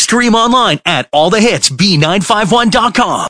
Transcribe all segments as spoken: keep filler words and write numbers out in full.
stream online at all the hits b nine five one dot com.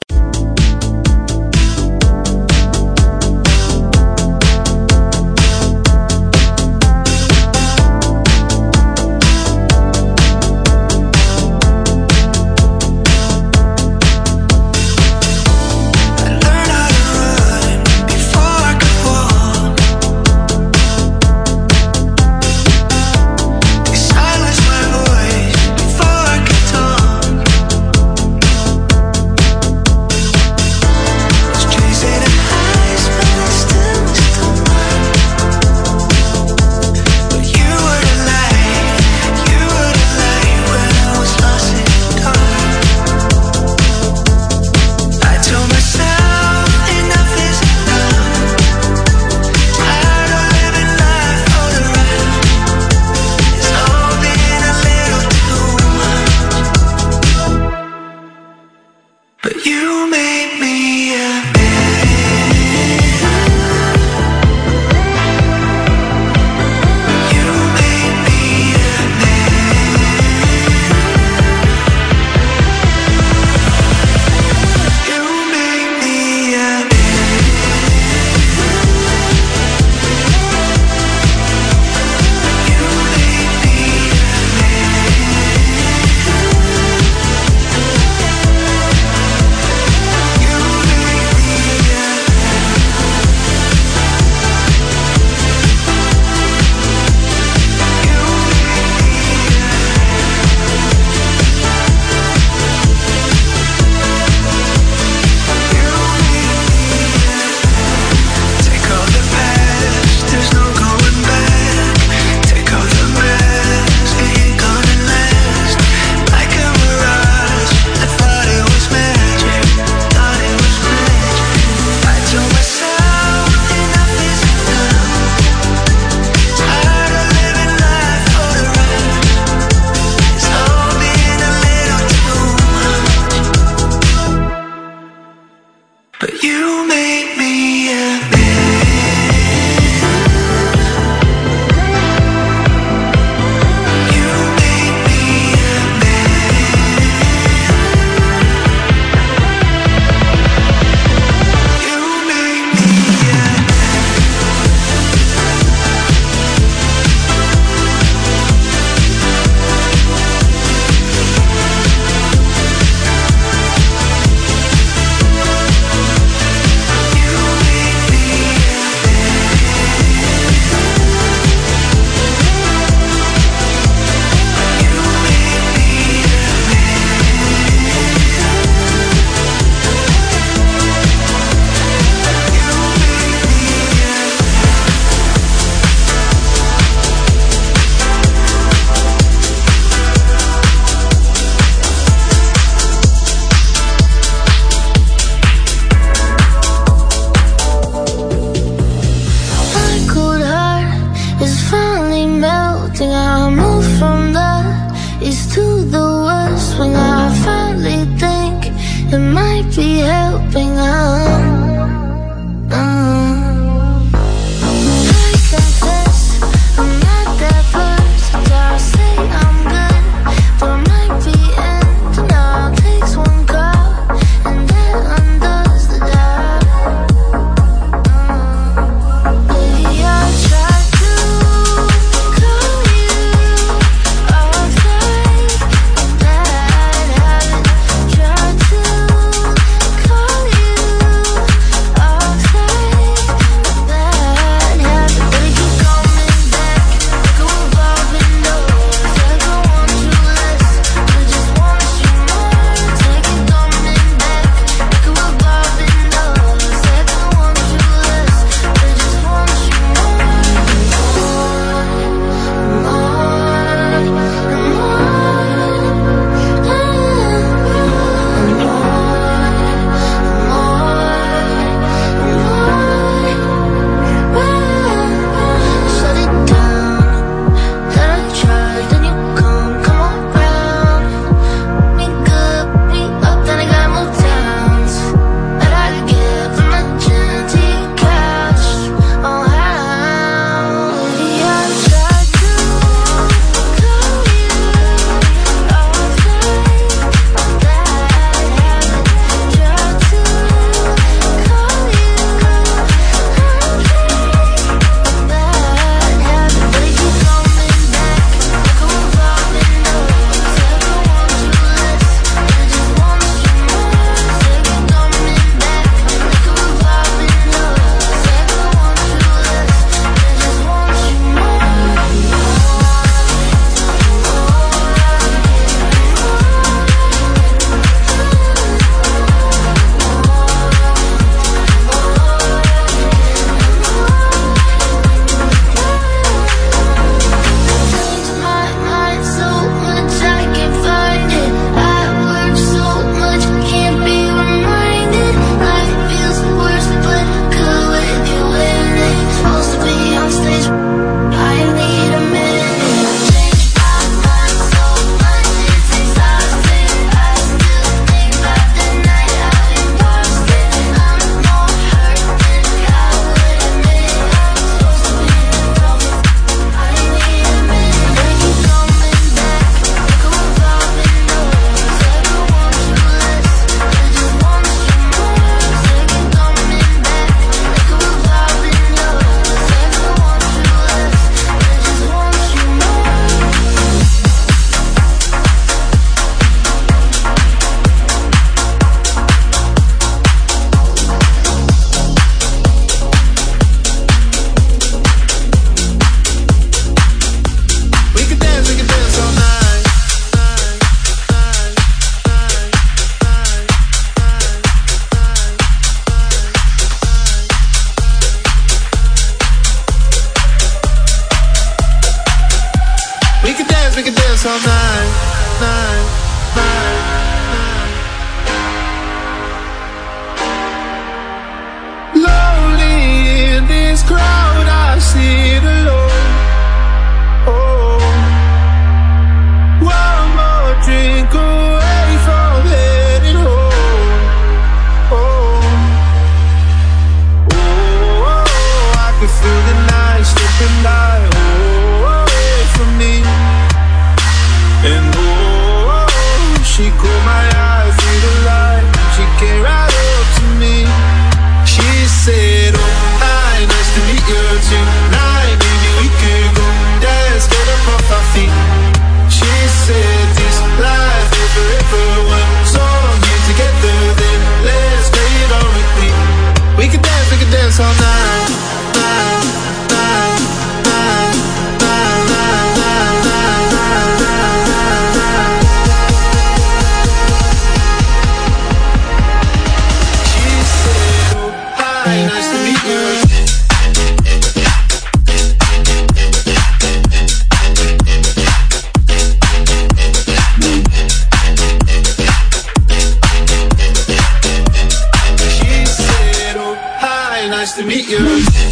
to meet you.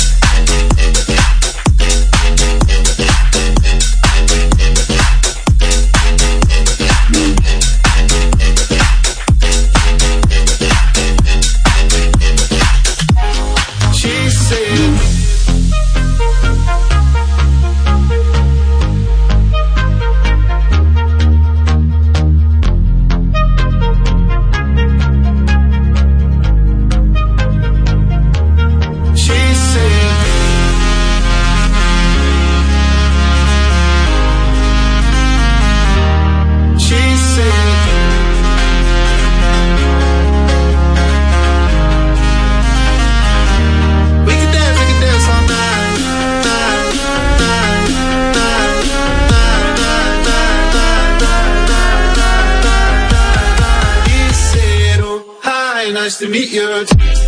Nice to meet you.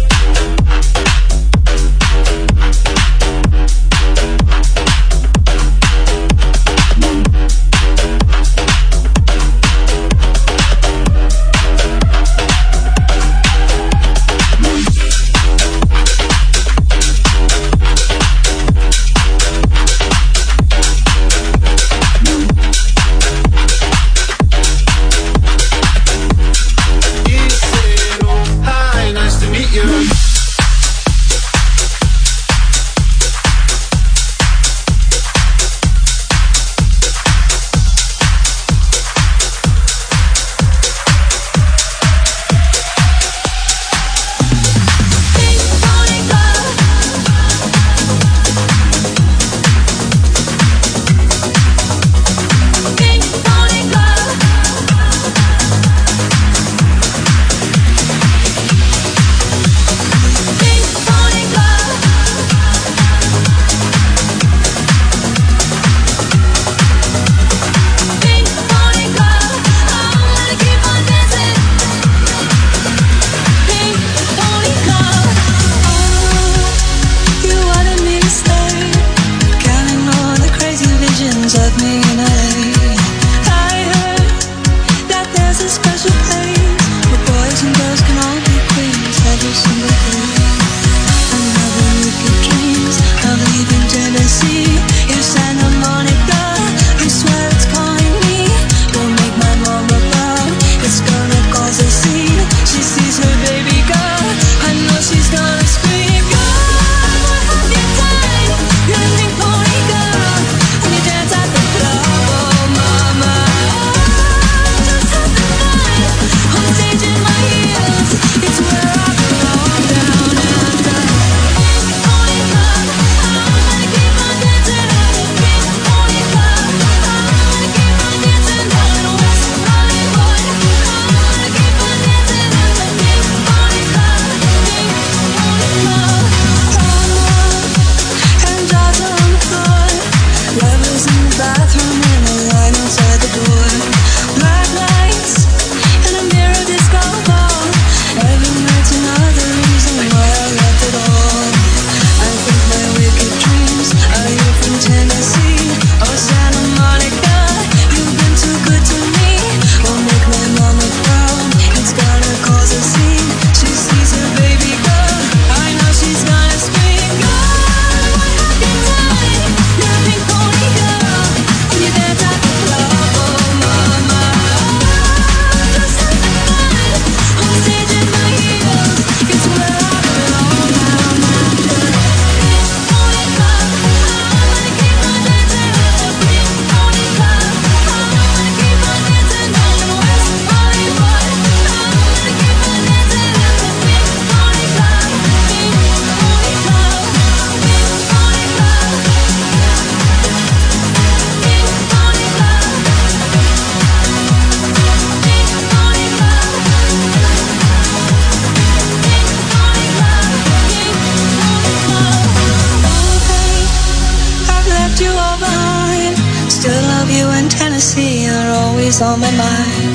always on my mind.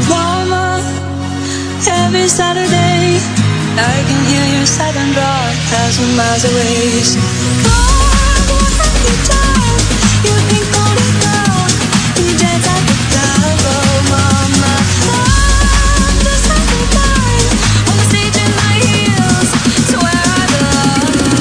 Mama, every Saturday I can hear your silent roar a thousand miles away. So, Mom, what have you done? You've been going down. You dance at the club, oh mama. Mom, just like a blind on the stage in my heels. Swear I belong.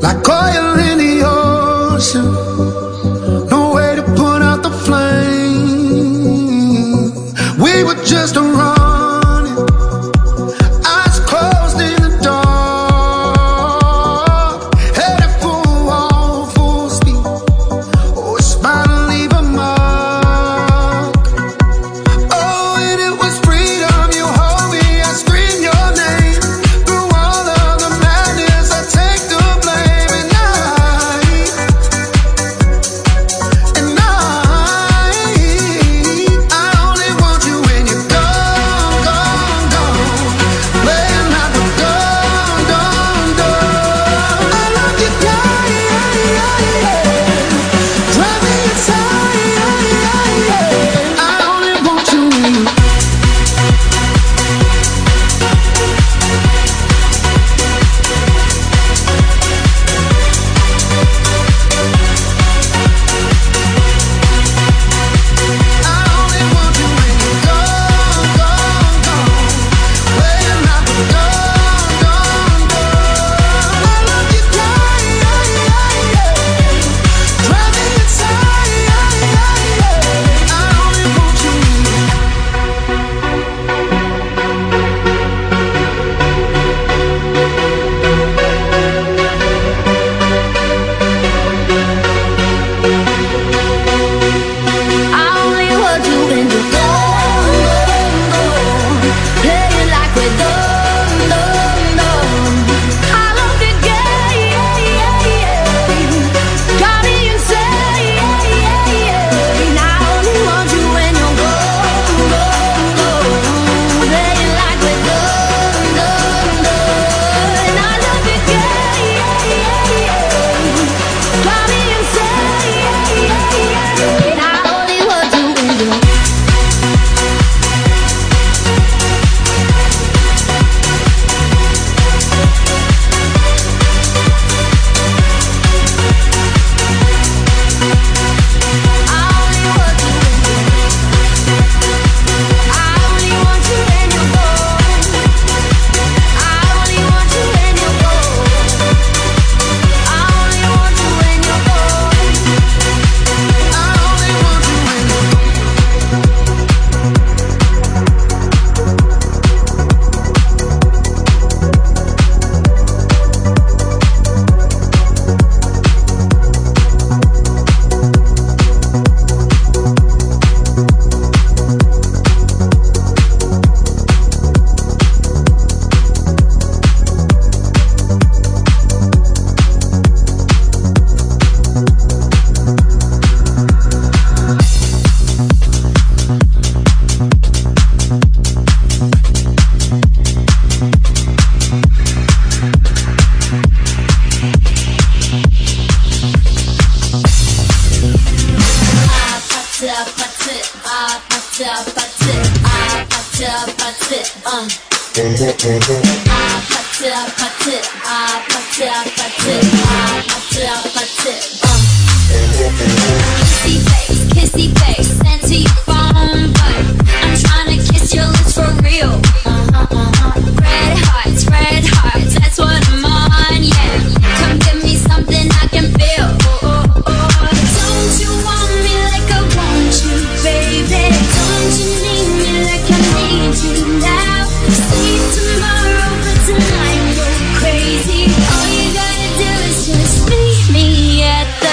like oil in the ocean. No way to put out the flame. We were just running, eyes closed in the dark, headed for a wall, full speed. Oh, it's bound to leave a mark. Oh, and it was freedom. You hold me, I scream your name. Through all of the madness, I take the blame. And I, and I, I only want you when you're gone, gone, gone. Playing like a dum, dum, dum. I love you, yeah, yeah, yeah, yeah. Drive me inside, yeah, yeah, yeah. I only want you when you. I only want you when you're gone, gone, gone. Playing like a dum, dum, dum. I love you, yeah, yeah, yeah, yeah. Drive me inside, yeah, yeah, yeah. I only want you when you. I only want you when you're gone, gone, gone. Playing like we're done, done, done. I love you, yeah, yeah, yeah, yeah. Got me insane, yeah, yeah, yeah. And I only want you when you're gone, gone, gone. Playing like we're done, done, done. And I love you, yeah, yeah, yeah, yeah. Got me insane, yeah, yeah, yeah. And I only want you when you're. I only want you when you're. I only want you when you're gone. I only want you when you're gone. I only want you when you're gone. I only want you when you're. Kissy face, kissy face, sent to your phone, but I'm tryna kiss your lips for real. Uh-huh, uh-huh. Red hearts, red hearts, that's what I'm on, yeah. Come give me something I can feel. Oh, oh, oh. Don't you want me like I want you, baby? Don't you need me like I need you now? See tomorrow, but tonight go crazy. All you gotta do is just meet me at the.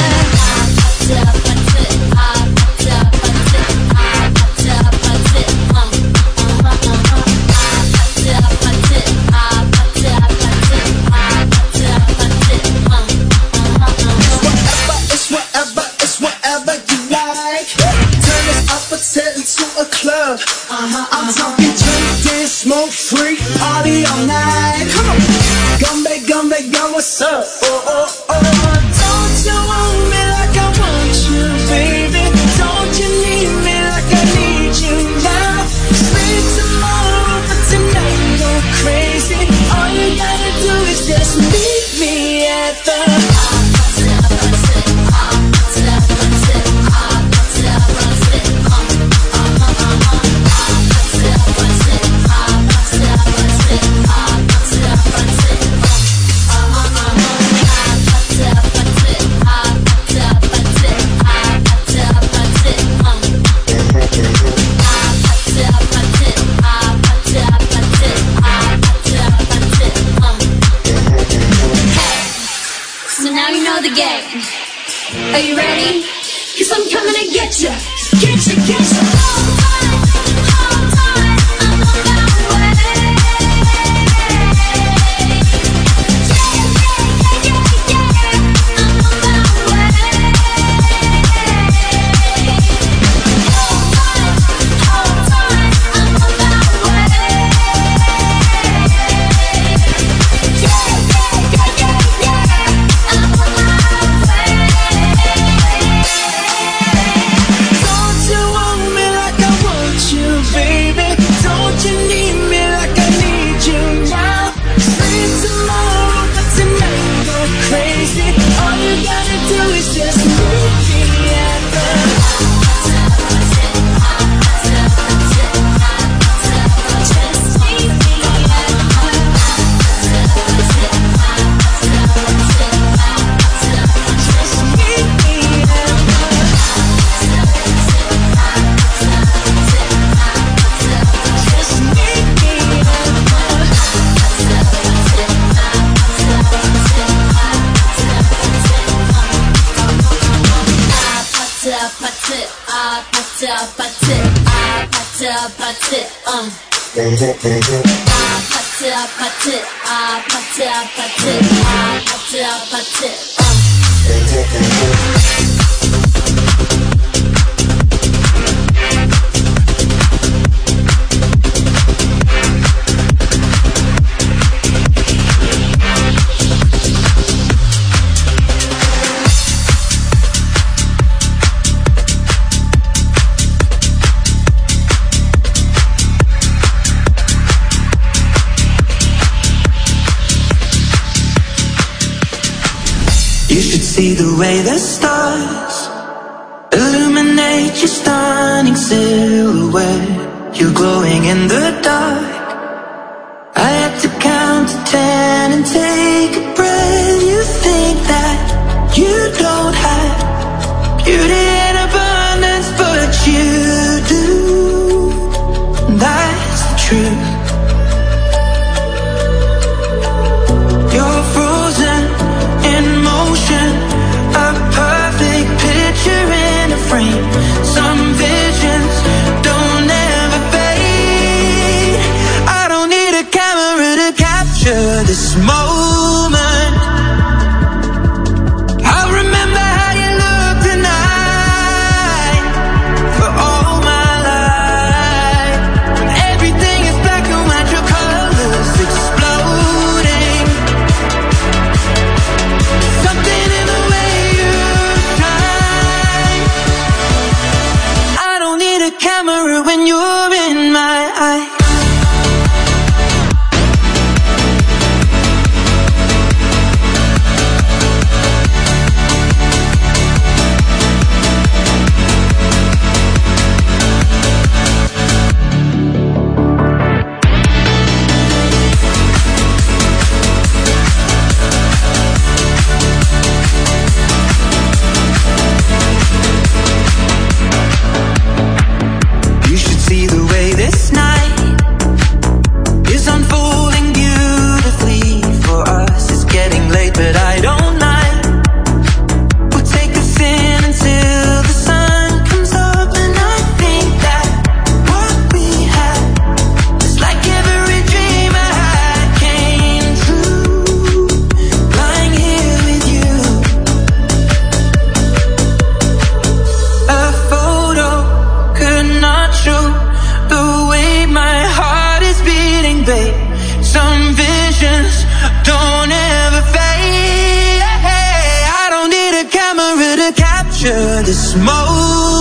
It's whatever, it's whatever you like. Turn this opposite into a club. I'm talking drink, dance, smoke, free, party all night. Come on, Gumbe, Gumbe, yo, what's up? Oh, oh, oh. Don't you want me like I want you, baby? Don't you need me like I need you now? Sleep tomorrow, but tonight go crazy. All you gotta do is just meet me at the. you know the game. Are you ready? Cause I'm coming to get you. Get you, get you. Hold tight, hold tight, I'm on my way. Yeah, yeah, yeah, yeah, yeah, I'm on my way. Hold tight, hold tight, I'm on my way. Yeah, yeah, yeah, yeah, yeah, I'm on my way. Don't you want me like I want you, baby? Don't you need me like I need you now? Free tomorrow, but tonight go crazy. All you gotta do is just meet me at the Just meet me at Just meet me at Just meet me You should see the way the stars illuminate your stunning silhouette. You're glowing in the dark. I had to count to ten and take a breath. You think that you don't have beauty in abundance, but you do. That's the truth. You're frozen in motion, a perfect picture in a frame. Some visions don't ever fade. I don't need a camera to capture this moment. I'll remember how you look tonight for all my life. When everything is black and white, your colors exploding. Something in the way you shine. I don't need a camera when you're in my eye. You should see the way this night is unfolding beautifully for us. It's getting late, but I don't mind. We'll take us in until the sun comes up, and I think that what we had is like every dream I had came true. Lying here with you, a photo could not show the way my heart is beating, babe. Some visions don't ever fade. I don't need a camera to capture this moment.